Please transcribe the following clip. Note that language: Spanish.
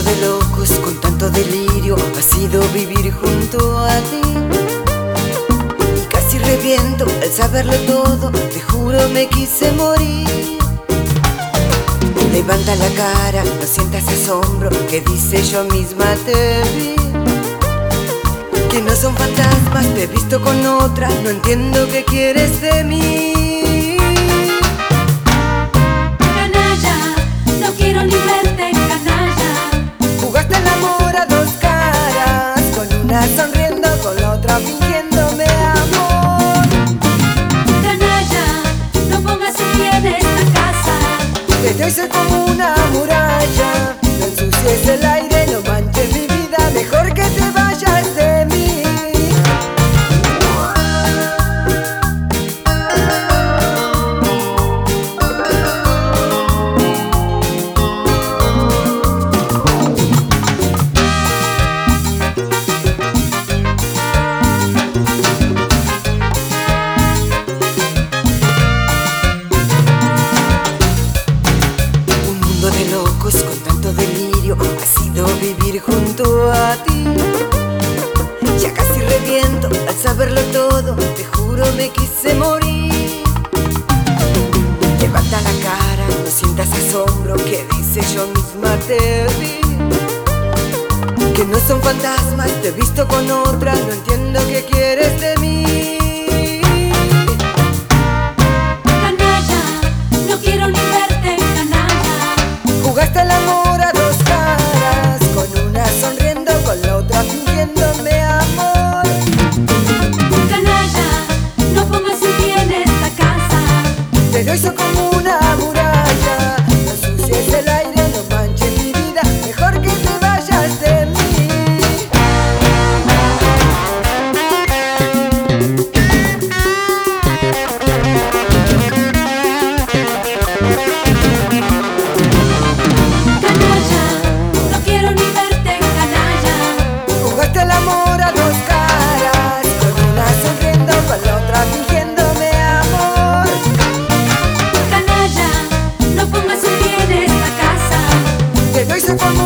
de locos con tanto delirio ha sido vivir junto a ti. Y casi reviento al saberlo todo, te juro me quise morir. Levanta la cara, no sientas asombro, que dice yo misma te vi. Que no son fantasmas, te he visto con otra, no entiendo qué quieres de mí. Canalla, no quiero ni verte, canalla. Jugaste el amor a dos caras, con una sonriendo, con la otra fingiéndome amor. Canalla, no pongas un pie en esta casa. Te doy ser como una muralla, no ensucies el aire, no manches mi vida, mejor que te vayas de mí. De locos con tanto delirio ha sido vivir junto a ti. Ya casi reviento al saberlo todo, te juro me quise morir. Levanta la cara, no sientas asombro, que dice yo misma te vi. Que no son fantasmas, te he visto con otra, no entiendo qué quieres de mí. Canalla, no quiero ni verte, canalla. Jugaste el amor a dos caras, con una sonriendo, con la otra fingiéndome amor. Canalla, no pongas un pie en esta casa. Te lo hizo como una muralla, no ensucies el aire, no manches mi vida, mejor que te vayas de mí. No quiero ni verte, canalla. Jugaste el amor a dos caras, con una sonriendo, con la otra fingiéndome amor. Canalla, no pongas un pie en esta casa. Te lo hizo como